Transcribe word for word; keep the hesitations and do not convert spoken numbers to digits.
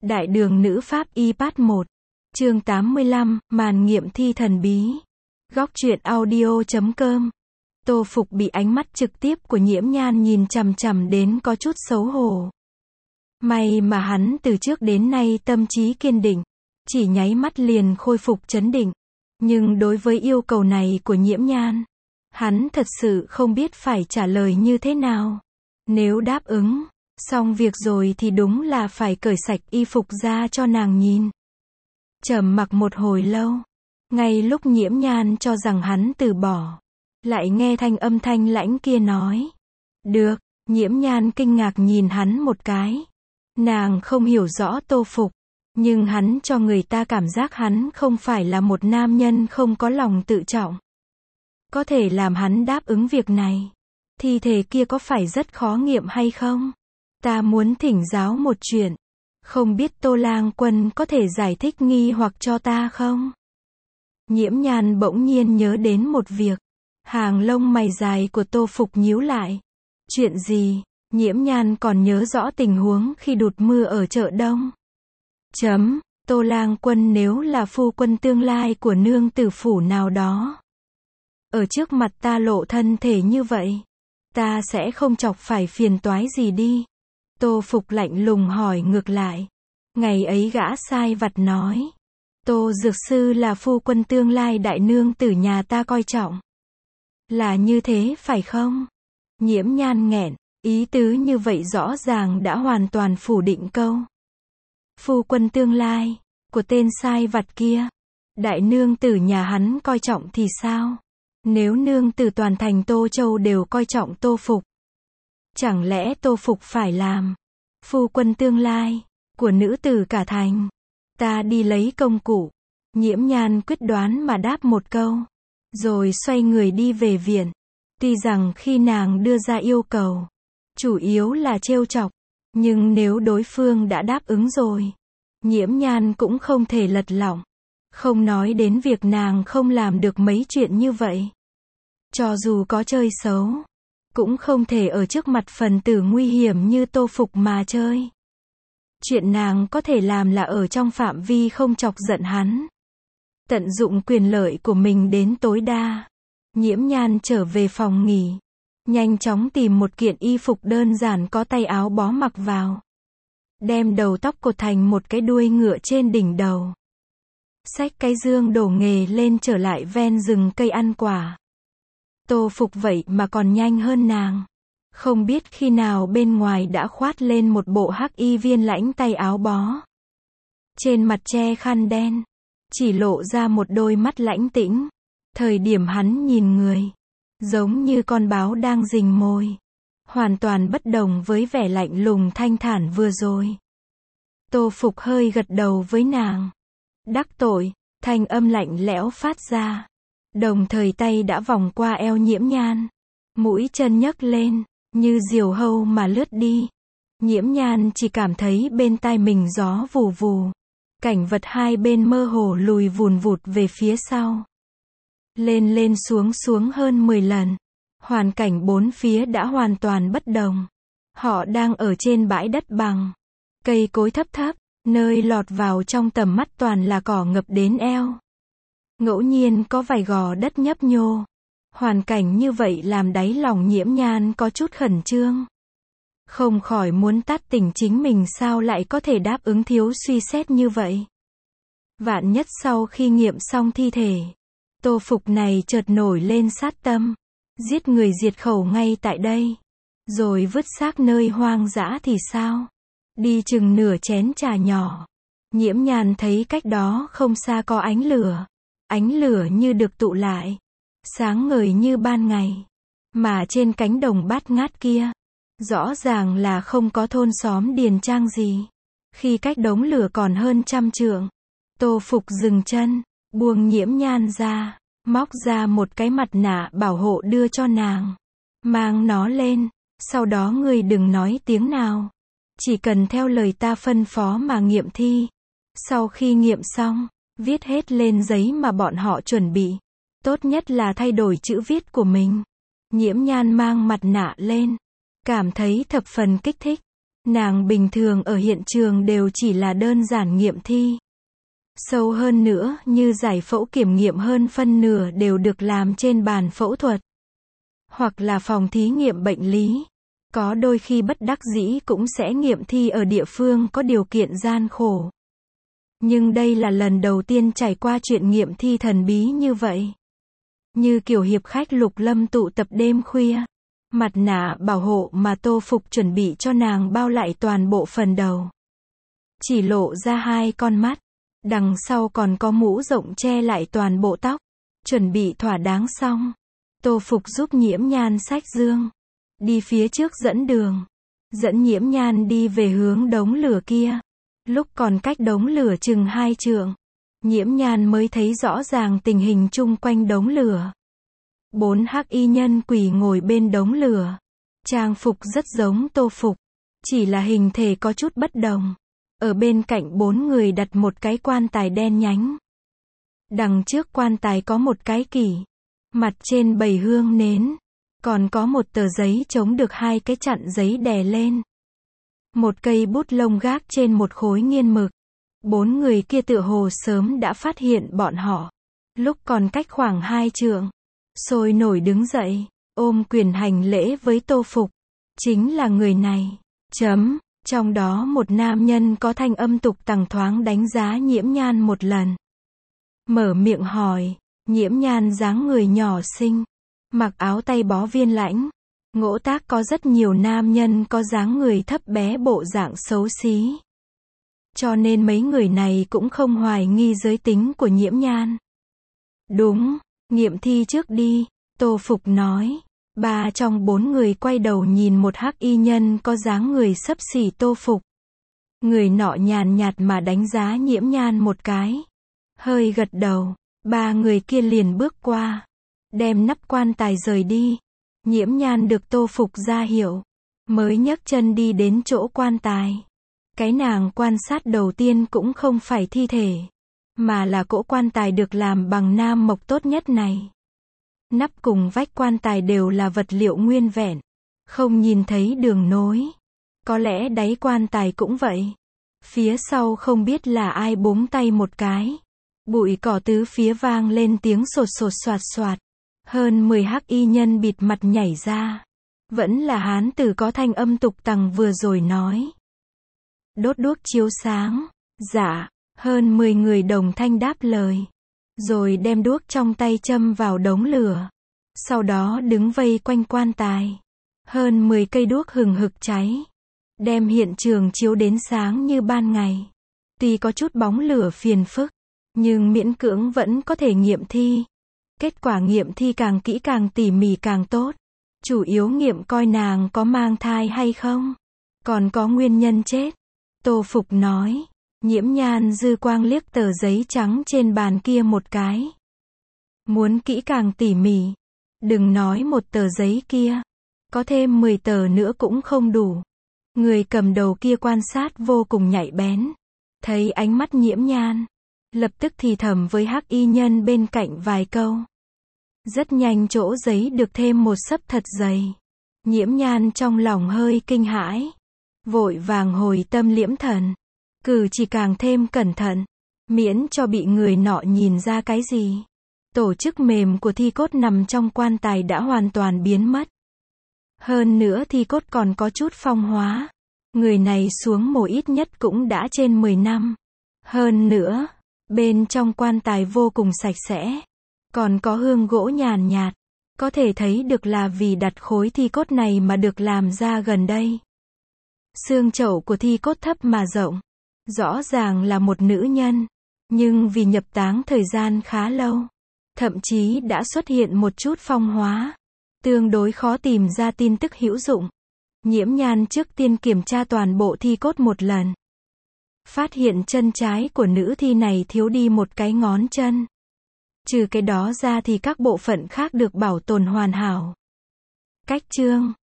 Đại đường nữ pháp y part một. Chương tám mươi lăm, màn nghiệm thi thần bí. Góc truyện audio chấm com. Tô Phục bị ánh mắt trực tiếp của Nhiễm Nhan nhìn chằm chằm đến có chút xấu hổ. May mà hắn từ trước đến nay tâm trí kiên định, chỉ nháy mắt liền khôi phục trấn định. Nhưng đối với yêu cầu này của Nhiễm Nhan, hắn thật sự không biết phải trả lời như thế nào. Nếu đáp ứng, xong việc rồi thì đúng là phải cởi sạch y phục ra cho nàng nhìn. Trầm mặc một hồi lâu, ngay lúc Nhiễm Nhan cho rằng hắn từ bỏ, lại nghe thanh âm thanh lãnh kia nói. Được, Nhiễm Nhan kinh ngạc nhìn hắn một cái. Nàng không hiểu rõ Tô Phục, nhưng hắn cho người ta cảm giác hắn không phải là một nam nhân không có lòng tự trọng. Có thể làm hắn đáp ứng việc này, thi thể kia có phải rất khó nghiệm hay không? Ta muốn thỉnh giáo một chuyện, không biết Tô Lang Quân có thể giải thích nghi hoặc cho ta không? Nhiễm Nhan bỗng nhiên nhớ đến một việc, hàng lông mày dài của Tô Phục nhíu lại. Chuyện gì? Nhiễm Nhan còn nhớ rõ tình huống khi đụt mưa ở chợ Đông. Chấm, Tô Lang Quân nếu là phu quân tương lai của nương tử phủ nào đó, ở trước mặt ta lộ thân thể như vậy, ta sẽ không chọc phải phiền toái gì đi. Tô Phục lạnh lùng hỏi ngược lại. Ngày ấy gã sai vặt nói, Tô Dược Sư là phu quân tương lai đại nương tử nhà ta coi trọng. Là như thế phải không? Nhiễm Nhan nghẹn, ý tứ như vậy rõ ràng đã hoàn toàn phủ định câu phu quân tương lai của tên sai vặt kia. Đại nương tử nhà hắn coi trọng thì sao? Nếu nương tử toàn thành Tô Châu đều coi trọng Tô Phục, chẳng lẽ Tô Phục phải làm phu quân tương lai của nữ tử cả thành? Ta đi lấy công cụ. Nhiễm Nhan quyết đoán mà đáp một câu, rồi xoay người đi về viện. Tuy rằng khi nàng đưa ra yêu cầu, chủ yếu là trêu chọc, nhưng nếu đối phương đã đáp ứng rồi, Nhiễm Nhan cũng không thể lật lọng. Không nói đến việc nàng không làm được mấy chuyện như vậy. Cho dù có chơi xấu, cũng không thể ở trước mặt phần tử nguy hiểm như Tô Phục mà chơi. Chuyện nàng có thể làm là ở trong phạm vi không chọc giận hắn, tận dụng quyền lợi của mình đến tối đa. Nhiễm Nhan trở về phòng nghỉ, nhanh chóng tìm một kiện y phục đơn giản có tay áo bó mặc vào, đem đầu tóc cột thành một cái đuôi ngựa trên đỉnh đầu, xách cái dương đổ nghề lên trở lại ven rừng cây ăn quả. Tô Phục vậy mà còn nhanh hơn nàng. Không biết khi nào bên ngoài đã khoát lên một bộ hắc y viên lãnh tay áo bó, trên mặt che khăn đen, chỉ lộ ra một đôi mắt lãnh tĩnh. Thời điểm hắn nhìn người, giống như con báo đang rình mồi, hoàn toàn bất đồng với vẻ lạnh lùng thanh thản vừa rồi. Tô Phục hơi gật đầu với nàng. Đắc tội, thanh âm lạnh lẽo phát ra, đồng thời tay đã vòng qua eo Nhiễm Nhan, mũi chân nhấc lên, như diều hâu mà lướt đi. Nhiễm Nhan chỉ cảm thấy bên tai mình gió vù vù, cảnh vật hai bên mơ hồ lùi vùn vụt về phía sau. Lên lên xuống xuống hơn mười lần. Hoàn cảnh bốn phía đã hoàn toàn bất đồng. Họ đang ở trên bãi đất bằng, cây cối thấp thấp, nơi lọt vào trong tầm mắt toàn là cỏ ngập đến eo. Ngẫu nhiên có vài gò đất nhấp nhô. Hoàn cảnh như vậy làm đáy lòng Nhiễm Nhan có chút khẩn trương. Không khỏi muốn tát tỉnh chính mình sao lại có thể đáp ứng thiếu suy xét như vậy. Vạn nhất sau khi nghiệm xong thi thể, Tô Phục này chợt nổi lên sát tâm, giết người diệt khẩu ngay tại đây, rồi vứt xác nơi hoang dã thì sao? Đi chừng nửa chén trà nhỏ, Nhiễm Nhan thấy cách đó không xa có ánh lửa. Ánh lửa như được tụ lại, sáng ngời như ban ngày. Mà trên cánh đồng bát ngát kia, rõ ràng là không có thôn xóm điền trang gì. Khi cách đống lửa còn hơn trăm trượng, Tô Phục dừng chân, buông Nhiễm Nhan ra, móc ra một cái mặt nạ bảo hộ đưa cho nàng. Mang nó lên, sau đó ngươi đừng nói tiếng nào. Chỉ cần theo lời ta phân phó mà nghiệm thi. Sau khi nghiệm xong, viết hết lên giấy mà bọn họ chuẩn bị. Tốt nhất là thay đổi chữ viết của mình. Nhiễm Nhan mang mặt nạ lên, cảm thấy thập phần kích thích. Nàng bình thường ở hiện trường đều chỉ là đơn giản nghiệm thi. Sâu hơn nữa, như giải phẫu kiểm nghiệm hơn phân nửa đều được làm trên bàn phẫu thuật. Hoặc là phòng thí nghiệm bệnh lý. Có đôi khi bất đắc dĩ cũng sẽ nghiệm thi ở địa phương có điều kiện gian khổ. Nhưng đây là lần đầu tiên trải qua chuyện nghiệm thi thần bí như vậy. Như kiểu hiệp khách Lục Lâm tụ tập đêm khuya. Mặt nạ bảo hộ mà Tô Phục chuẩn bị cho nàng bao lại toàn bộ phần đầu. Chỉ lộ ra hai con mắt. Đằng sau còn có mũ rộng che lại toàn bộ tóc. Chuẩn bị thỏa đáng xong. Tô Phục giúp Nhiễm Nhan xách dương. Đi phía trước dẫn đường. Dẫn Nhiễm Nhan đi về hướng đống lửa kia. Lúc còn cách đống lửa chừng hai trượng. Nhiễm Nhan mới thấy rõ ràng tình hình chung quanh đống lửa. Bốn hắc y nhân quỳ ngồi bên đống lửa. Trang phục rất giống Tô Phục. Chỉ là hình thể có chút bất đồng. Ở bên cạnh bốn người đặt một cái quan tài đen nhánh. Đằng trước quan tài có một cái kỷ. Mặt trên bày hương nến. Còn có một tờ giấy chống được hai cái chặn giấy đè lên. Một cây bút lông gác trên một khối nghiên mực. Bốn người kia tựa hồ sớm đã phát hiện bọn họ. Lúc còn cách khoảng hai trượng. Sôi nổi đứng dậy. Ôm quyền hành lễ với Tô Phục. Chính là người này. Chấm. Trong đó một nam nhân có thanh âm tục tằng thoáng đánh giá Nhiễm Nhan một lần. Mở miệng hỏi. Nhiễm Nhan dáng người nhỏ xinh. Mặc áo tay bó viên lãnh. Ngỗ tác có rất nhiều nam nhân có dáng người thấp bé bộ dạng xấu xí. Cho nên mấy người này cũng không hoài nghi giới tính của Nhiễm Nhan. Đúng, nghiệm thi trước đi, Tô Phục nói. Ba trong bốn người quay đầu nhìn một hắc y nhân có dáng người xấp xỉ Tô Phục. Người nọ nhàn nhạt mà đánh giá Nhiễm Nhan một cái. Hơi gật đầu, ba người kia liền bước qua. Đem nắp quan tài rời đi. Nhiễm Nhan được Tô Phục ra hiệu. Mới nhấc chân đi đến chỗ quan tài. Cái nàng quan sát đầu tiên cũng không phải thi thể. Mà là cỗ quan tài được làm bằng nam mộc tốt nhất này. Nắp cùng vách quan tài đều là vật liệu nguyên vẹn. Không nhìn thấy đường nối. Có lẽ đáy quan tài cũng vậy. Phía sau không biết là ai búng tay một cái. Bụi cỏ tứ phía vang lên tiếng sột sột soạt soạt. Hơn mười hắc y nhân bịt mặt nhảy ra. Vẫn là hán tử có thanh âm tục tằng vừa rồi nói. Đốt đuốc chiếu sáng. Dạ. Hơn mười người đồng thanh đáp lời. Rồi đem đuốc trong tay châm vào đống lửa. Sau đó đứng vây quanh quan tài. Hơn mười cây đuốc hừng hực cháy. Đem hiện trường chiếu đến sáng như ban ngày. Tuy có chút bóng lửa phiền phức. Nhưng miễn cưỡng vẫn có thể nghiệm thi. Kết quả nghiệm thi càng kỹ càng tỉ mỉ càng tốt. Chủ yếu nghiệm coi nàng có mang thai hay không. Còn có nguyên nhân chết. Tô Phục nói. Nhiễm Nhan dư quang liếc tờ giấy trắng trên bàn kia một cái. Muốn kỹ càng tỉ mỉ. Đừng nói một tờ giấy kia. Có thêm mười tờ nữa cũng không đủ. Người cầm đầu kia quan sát vô cùng nhạy bén. Thấy ánh mắt Nhiễm Nhan. Lập tức thì thầm với hắc y nhân bên cạnh vài câu. Rất nhanh chỗ giấy được thêm một xấp thật dày. Nhiễm Nhan trong lòng hơi kinh hãi. Vội vàng hồi tâm liễm thần. Cử chỉ càng thêm cẩn thận. Miễn cho bị người nọ nhìn ra cái gì. Tổ chức mềm của thi cốt nằm trong quan tài đã hoàn toàn biến mất. Hơn nữa thi cốt còn có chút phong hóa. Người này xuống mồ ít nhất cũng đã trên mười năm. Hơn nữa, bên trong quan tài vô cùng sạch sẽ. Còn có hương gỗ nhàn nhạt. Có thể thấy được là vì đặt khối thi cốt này mà được làm ra gần đây. Xương chậu của thi cốt thấp mà rộng. Rõ ràng là một nữ nhân. Nhưng vì nhập táng thời gian khá lâu. Thậm chí đã xuất hiện một chút phong hóa. Tương đối khó tìm ra tin tức hữu dụng. Nhiễm Nhan trước tiên kiểm tra toàn bộ thi cốt một lần. Phát hiện chân trái của nữ thi này thiếu đi một cái ngón chân. Trừ cái đó ra thì các bộ phận khác được bảo tồn hoàn hảo. Cách chương